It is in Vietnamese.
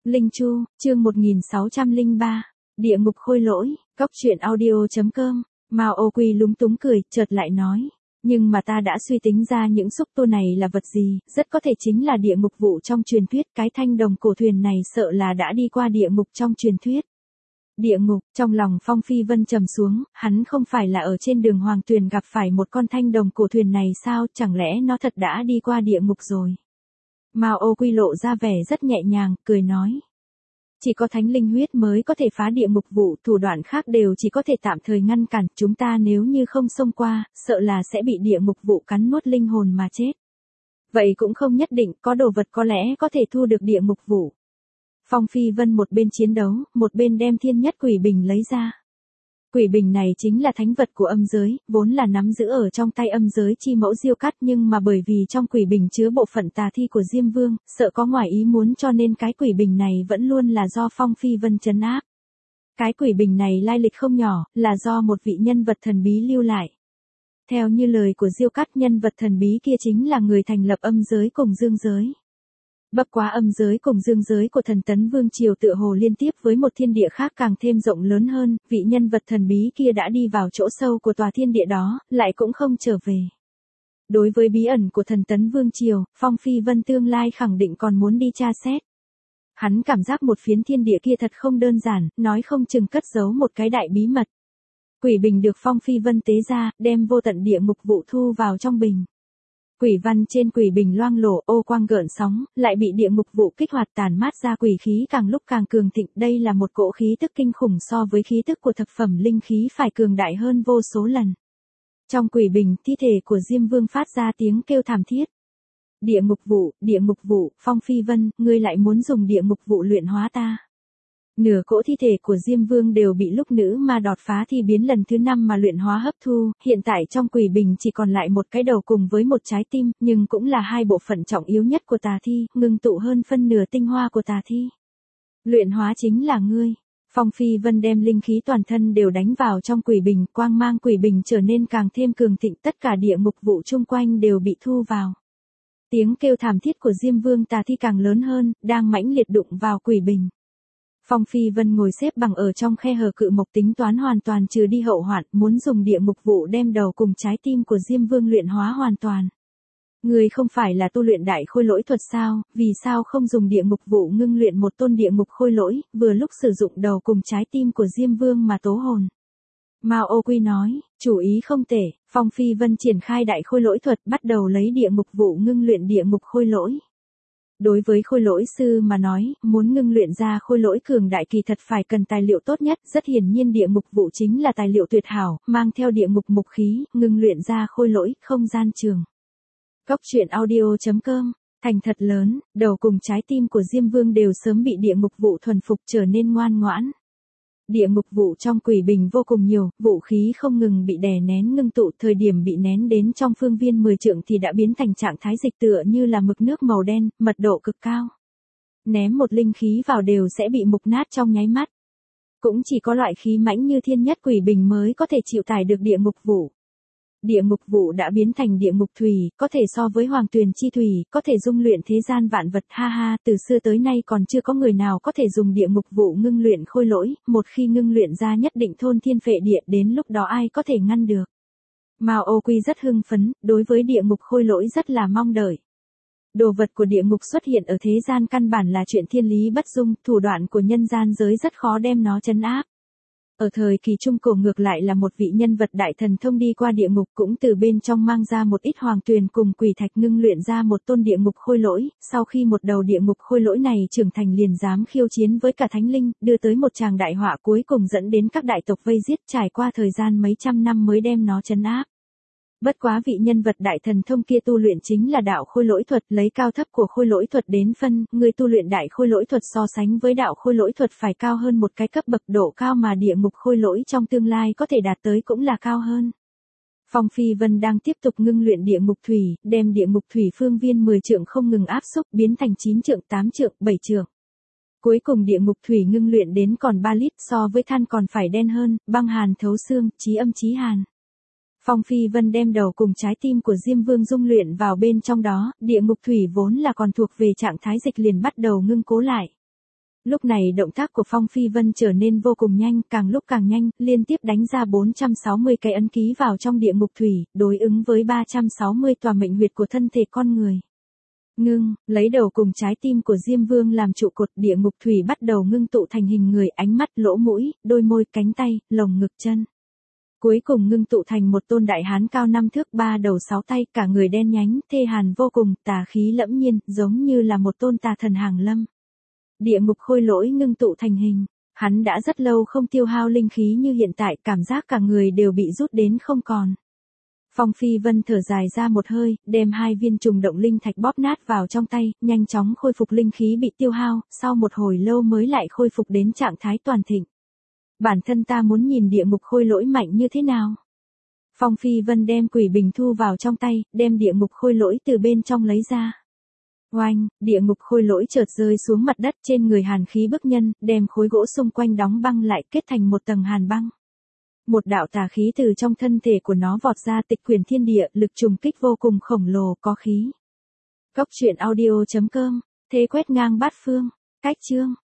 Linh Chu, chương 1603, Địa ngục khôi lỗi, Cóc truyện audio.com, Mao Ô Quy lúng túng cười, chợt lại nói. Nhưng mà ta đã suy tính ra những xúc tu này là vật gì, rất có thể chính là địa ngục vụ trong truyền thuyết, cái thanh đồng cổ thuyền này sợ là đã đi qua địa ngục trong truyền thuyết. Địa ngục, trong lòng Phong Phi Vân trầm xuống, hắn không phải là ở trên đường Hoàng Tuyền gặp phải một con thanh đồng cổ thuyền này sao, chẳng lẽ nó thật đã đi qua địa ngục rồi. Mao Ô Quy lộ ra vẻ rất nhẹ nhàng, cười nói. Chỉ có thánh linh huyết mới có thể phá địa ngục vụ, thủ đoạn khác đều chỉ có thể tạm thời ngăn cản, chúng ta nếu như không xông qua, sợ là sẽ bị địa ngục vụ cắn nuốt linh hồn mà chết. Vậy cũng không nhất định, có đồ vật có lẽ có thể thu được địa ngục vụ. Phong Phi Vân một bên chiến đấu, một bên đem thiên nhất quỷ bình lấy ra. Quỷ bình này chính là thánh vật của âm giới, vốn là nắm giữ ở trong tay âm giới chi mẫu Diêu Cắt, nhưng mà bởi vì trong quỷ bình chứa bộ phận tà thi của Diêm Vương, sợ có ngoài ý muốn cho nên cái quỷ bình này vẫn luôn là do Phong Phi Vân trấn áp. Cái quỷ bình này lai lịch không nhỏ, là do một vị nhân vật thần bí lưu lại. Theo như lời của Diêu Cắt, nhân vật thần bí kia chính là người thành lập âm giới cùng dương giới. Bất quá âm giới cùng dương giới của thần tấn vương triều tựa hồ liên tiếp với một thiên địa khác càng thêm rộng lớn hơn, vị nhân vật thần bí kia đã đi vào chỗ sâu của tòa thiên địa đó, lại cũng không trở về. Đối với bí ẩn của thần tấn vương triều, Phong Phi Vân tương lai khẳng định còn muốn đi tra xét. Hắn cảm giác một phiến thiên địa kia thật không đơn giản, nói không chừng cất giấu một cái đại bí mật. Quỷ bình được Phong Phi Vân tế ra, đem vô tận địa ngục vụ thu vào trong bình. Quỷ văn trên quỷ bình loang lổ, ô quang gợn sóng, lại bị địa ngục vụ kích hoạt, tàn mát ra quỷ khí càng lúc càng cường thịnh. Đây là một cỗ khí tức kinh khủng, so với khí tức của thập phẩm linh khí phải cường đại hơn vô số lần. Trong quỷ bình, thi thể của Diêm Vương phát ra tiếng kêu thảm thiết. Địa ngục vụ, Phong Phi Vân, ngươi lại muốn dùng địa ngục vụ luyện hóa ta. Nửa cỗ thi thể của Diêm Vương đều bị lúc nữ ma đọt phá thi biến lần thứ 5 mà luyện hóa hấp thu, hiện tại trong quỷ bình chỉ còn lại một cái đầu cùng với một trái tim, nhưng cũng là hai bộ phận trọng yếu nhất của tà thi, ngưng tụ hơn phân nửa tinh hoa của tà thi. Luyện hóa chính là ngươi. Phong Phi Vân đem linh khí toàn thân đều đánh vào trong quỷ bình, quang mang quỷ bình trở nên càng thêm cường thịnh, tất cả địa ngục vụ chung quanh đều bị thu vào. Tiếng kêu thảm thiết của Diêm Vương tà thi càng lớn hơn, đang mãnh liệt đụng vào quỷ bình. Phong Phi Vân ngồi xếp bằng ở trong khe hở cự mộc, tính toán hoàn toàn trừ đi hậu hoạn, muốn dùng địa ngục vụ đem đầu cùng trái tim của Diêm Vương luyện hóa hoàn toàn. Người không phải là tu luyện đại khôi lỗi thuật sao, vì sao không dùng địa ngục vụ ngưng luyện một tôn địa ngục khôi lỗi, vừa lúc sử dụng đầu cùng trái tim của Diêm Vương mà tố hồn. Mao Ô Quy nói, chủ ý không tệ. Phong Phi Vân triển khai đại khôi lỗi thuật, bắt đầu lấy địa ngục vụ ngưng luyện địa ngục khôi lỗi. Đối với khôi lỗi sư mà nói, muốn ngưng luyện ra khôi lỗi cường đại kỳ thật phải cần tài liệu tốt nhất, rất hiển nhiên địa ngục vụ chính là tài liệu tuyệt hảo, mang theo địa ngục mục khí, ngưng luyện ra khôi lỗi, không gian trường. Cóc truyện audio.com, thành thật lớn, đầu cùng trái tim của Diêm Vương đều sớm bị địa ngục vụ thuần phục trở nên ngoan ngoãn. Địa ngục vụ trong quỷ bình vô cùng nhiều, vũ khí không ngừng bị đè nén ngưng tụ, thời điểm bị nén đến trong phương viên 10 trượng thì đã biến thành trạng thái dịch tựa như là mực nước màu đen, mật độ cực cao. Ném một linh khí vào đều sẽ bị mục nát trong nháy mắt. Cũng chỉ có loại khí mãnh như thiên nhất quỷ bình mới có thể chịu tải được địa ngục vụ. Địa ngục vụ đã biến thành địa ngục thủy, có thể so với hoàng tuyền chi thủy, có thể dung luyện thế gian vạn vật, ha ha, từ xưa tới nay còn chưa có người nào có thể dùng địa ngục vụ ngưng luyện khôi lỗi, một khi ngưng luyện ra nhất định thôn thiên phệ địa, đến lúc đó ai có thể ngăn được. Mao Ô Quy rất hưng phấn, đối với địa ngục khôi lỗi rất là mong đợi. Đồ vật của địa ngục xuất hiện ở thế gian căn bản là chuyện thiên lý bất dung, thủ đoạn của nhân gian giới rất khó đem nó trấn áp. Ở thời kỳ trung cổ ngược lại là một vị nhân vật đại thần thông đi qua địa ngục, cũng từ bên trong mang ra một ít hoàng tuyền cùng quỷ thạch ngưng luyện ra một tôn địa ngục khôi lỗi, sau khi một đầu địa ngục khôi lỗi này trưởng thành liền dám khiêu chiến với cả thánh linh, đưa tới một tràng đại họa, cuối cùng dẫn đến các đại tộc vây giết, trải qua thời gian mấy trăm năm mới đem nó trấn áp. Bất quá vị nhân vật đại thần thông kia tu luyện chính là đạo khôi lỗi thuật, lấy cao thấp của khôi lỗi thuật đến phân, người tu luyện đại khôi lỗi thuật so sánh với đạo khôi lỗi thuật phải cao hơn một cái cấp bậc, độ cao mà địa ngục khôi lỗi trong tương lai có thể đạt tới cũng là cao hơn. Phong Phi Vân đang tiếp tục ngưng luyện địa ngục thủy, đem địa ngục thủy phương viên 10 trượng không ngừng áp xúc biến thành 9 trượng, 8 trượng, 7 trượng. Cuối cùng địa ngục thủy ngưng luyện đến còn 3 lít, so với than còn phải đen hơn, băng hàn thấu xương, chí âm chí hàn. Phong Phi Vân đem đầu cùng trái tim của Diêm Vương dung luyện vào bên trong đó, địa ngục thủy vốn là còn thuộc về trạng thái dịch liền bắt đầu ngưng cố lại. Lúc này động tác của Phong Phi Vân trở nên vô cùng nhanh, càng lúc càng nhanh, liên tiếp đánh ra 460 cái ấn ký vào trong địa ngục thủy, đối ứng với 360 tòa mệnh huyệt của thân thể con người. Ngưng, lấy đầu cùng trái tim của Diêm Vương làm trụ cột, địa ngục thủy bắt đầu ngưng tụ thành hình người, ánh mắt, lỗ mũi, đôi môi, cánh tay, lồng ngực, chân. Cuối cùng ngưng tụ thành một tôn đại hán cao 5 thước 3 đầu 6 tay, cả người đen nhánh, thê hàn vô cùng, tà khí lẫm nhiên, giống như là một tôn tà thần hàng lâm. Địa ngục khôi lỗi ngưng tụ thành hình, hắn đã rất lâu không tiêu hao linh khí như hiện tại, cảm giác cả người đều bị rút đến không còn. Phong Phi Vân thở dài ra một hơi, đem 2 viên trùng động linh thạch bóp nát vào trong tay, nhanh chóng khôi phục linh khí bị tiêu hao, sau một hồi lâu mới lại khôi phục đến trạng thái toàn thịnh. Bản thân ta muốn nhìn địa ngục khôi lỗi mạnh như thế nào. Phong Phi Vân đem quỷ bình thu vào trong tay, đem địa ngục khôi lỗi từ bên trong lấy ra. Oanh, địa ngục khôi lỗi chợt rơi xuống mặt đất, trên người hàn khí bức nhân, đem khối gỗ xung quanh đóng băng lại, kết thành một tầng hàn băng. Một đạo tà khí từ trong thân thể của nó vọt ra, tịch quyển thiên địa, lực trùng kích vô cùng khổng lồ, có khí. Cốc truyện audio.com, thế quét ngang bát phương, cách chương.